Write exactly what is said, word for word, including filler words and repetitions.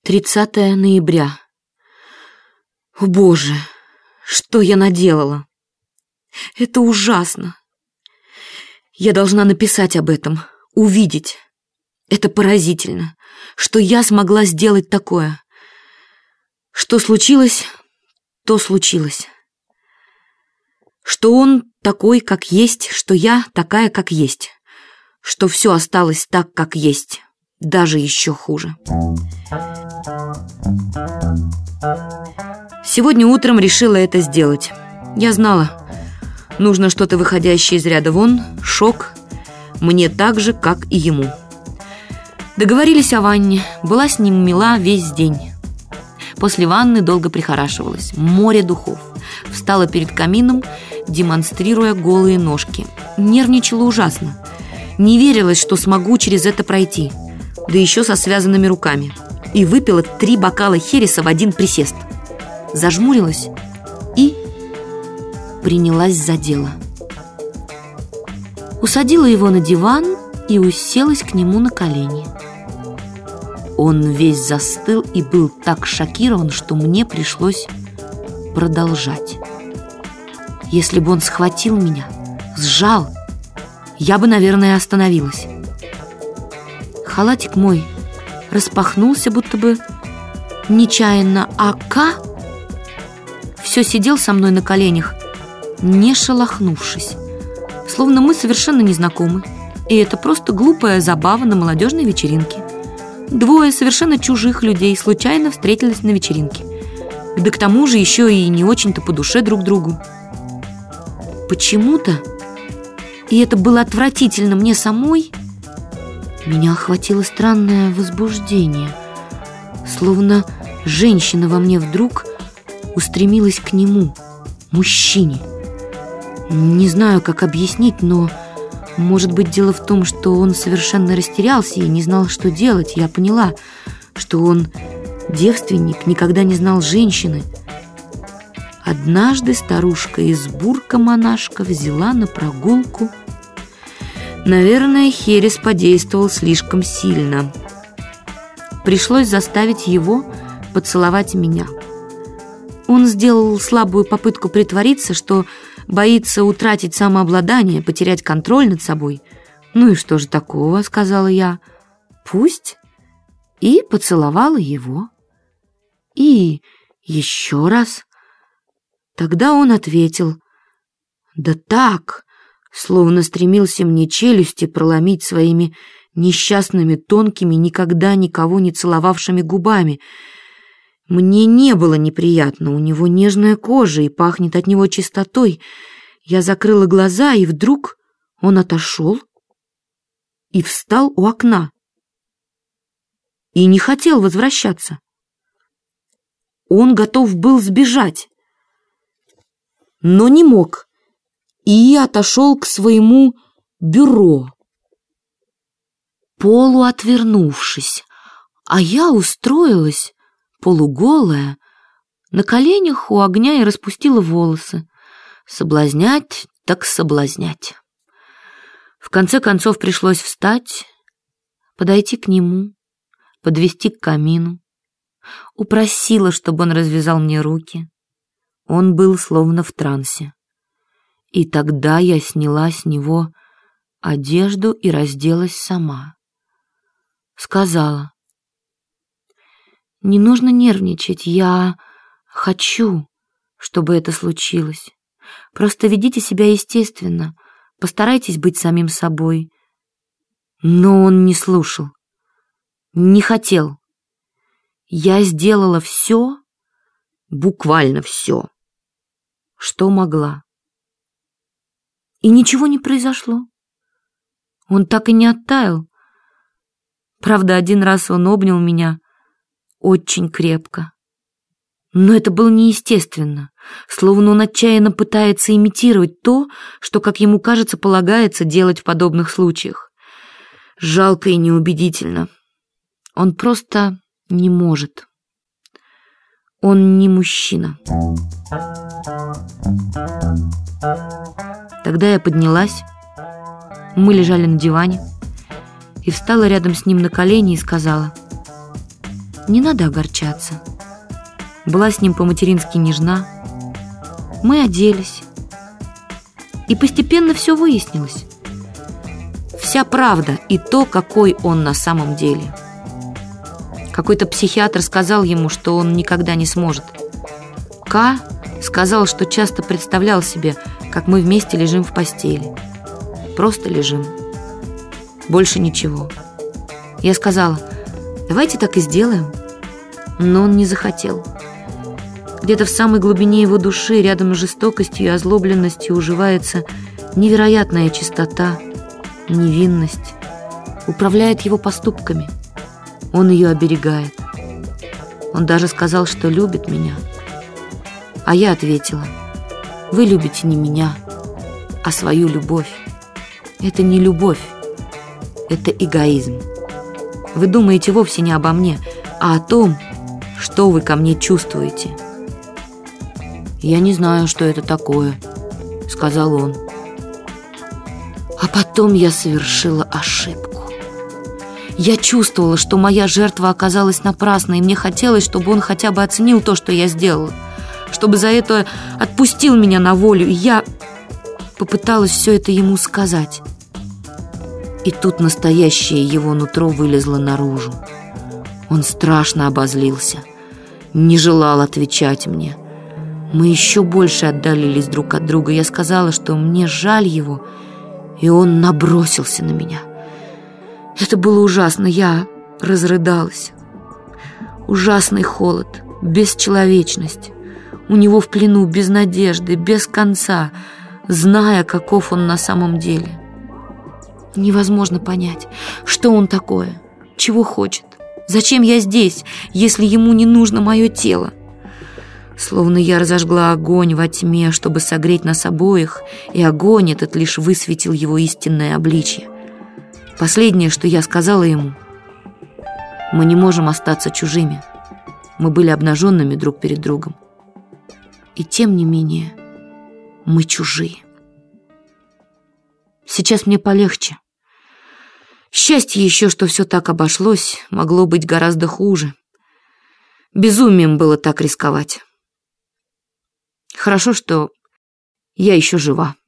тридцатое ноября. О, Боже, что я наделала? Это ужасно. Я должна написать об этом, увидеть. Это поразительно, что я смогла сделать такое. Что случилось, то случилось. Что он такой, как есть, что я такая, как есть. Что все осталось так, как есть. Даже еще хуже. Сегодня утром решила это сделать. Я знала, нужно что-то выходящее из ряда вон, шок, мне так же, как и ему. Договорились о ванне, была с ним мила весь день. После ванны долго прихорашивалась, море духов. Встала перед камином, демонстрируя голые ножки. Нервничала ужасно. Не верилось, что смогу через это пройти. Да еще со связанными руками. И выпила три бокала хереса в один присест. Зажмурилась и принялась за дело. Усадила его на диван и уселась к нему на колени. Он весь застыл и был так шокирован, что мне пришлось продолжать. Если бы он схватил меня, сжал, я бы, наверное, остановилась. Халатик мой распахнулся, будто бы нечаянно, а Ка все сидел со мной на коленях, не шелохнувшись, словно мы совершенно не знакомы, и это просто глупая забава на молодежной вечеринке. Двое совершенно чужих людей случайно встретились на вечеринке, да к тому же еще и не очень-то по душе друг другу. Почему-то, и это было отвратительно мне самой, меня охватило странное возбуждение, словно женщина во мне вдруг устремилась к нему, мужчине. Не знаю, как объяснить, но, может быть, дело в том, что он совершенно растерялся и не знал, что делать. Я поняла, что он девственник, никогда не знал женщины. Однажды старушка из Бурка-монашка взяла на прогулку. Наверное, херес подействовал слишком сильно. Пришлось заставить его поцеловать меня. Он сделал слабую попытку притвориться, что боится утратить самообладание, потерять контроль над собой. «Ну и что же такого?» — сказала я. «Пусть». И поцеловала его. И еще раз. Тогда он ответил: «Да так», словно стремился мне челюсти проломить своими несчастными, тонкими, никогда никого не целовавшими губами. Мне не было неприятно, у него нежная кожа и пахнет от него чистотой. Я закрыла глаза, и вдруг он отошел и встал у окна. И не хотел возвращаться. Он готов был сбежать, но не мог, и отошел к своему бюро, полуотвернувшись, а я устроилась, полуголая, на коленях у огня и распустила волосы. Соблазнять так соблазнять. В конце концов пришлось встать, подойти к нему, подвести к камину. Упросила, чтобы он развязал мне руки. Он был словно в трансе. И тогда я сняла с него одежду и разделась сама. Сказала: «Не нужно нервничать, я хочу, чтобы это случилось. Просто ведите себя естественно, постарайтесь быть самим собой». Но он не слушал, не хотел. Я сделала все, буквально все, что могла. И ничего не произошло. Он так и не оттаял. Правда, один раз он обнял меня очень крепко. Но это было неестественно, словно он отчаянно пытается имитировать то, что, как ему кажется, полагается делать в подобных случаях. Жалко и неубедительно. Он просто не может. Он не мужчина. Тогда я поднялась, мы лежали на диване, и встала рядом с ним на колени и сказала: Не надо огорчаться. Была с ним по-матерински нежна. Мы оделись. И постепенно все выяснилось. Вся правда и то, какой он на самом деле. Какой-то психиатр сказал ему, что он никогда не сможет. К сказал, что часто представлял себе, как мы вместе лежим в постели. Просто лежим. Больше ничего. Я сказала: давайте так и сделаем. Но он не захотел. Где-то в самой глубине его души, рядом с жестокостью и озлобленностью, уживается невероятная чистота, невинность. Управляет его поступками. Он ее оберегает. Он даже сказал, что любит меня. А я ответила: вы любите не меня, а свою любовь. Это не любовь, это эгоизм. Вы думаете вовсе не обо мне, а о том, что вы ко мне чувствуете. «Я не знаю, что это такое», — сказал он. А потом я совершила ошибку. Я чувствовала, что моя жертва оказалась напрасной, и мне хотелось, чтобы он хотя бы оценил то, что я сделала, чтобы за это отпустил меня на волю. И я попыталась все это ему сказать. И тут настоящее его нутро вылезло наружу. Он страшно обозлился, не желал отвечать мне. Мы еще больше отдалились друг от друга. Я сказала, что мне жаль его, и он набросился на меня. Это было ужасно, я разрыдалась. Ужасный холод, бесчеловечность. У него в плену, без надежды, без конца, зная, каков он на самом деле. Невозможно понять, что он такое, чего хочет. Зачем я здесь, если ему не нужно мое тело? Словно я разожгла огонь во тьме, чтобы согреть нас обоих, и огонь этот лишь высветил его истинное обличье. Последнее, что я сказала ему: мы не можем остаться чужими. Мы были обнаженными друг перед другом. И тем не менее, мы чужие. Сейчас мне полегче. Счастье еще, что все так обошлось, могло быть гораздо хуже. Безумием было так рисковать. Хорошо, что я еще жива.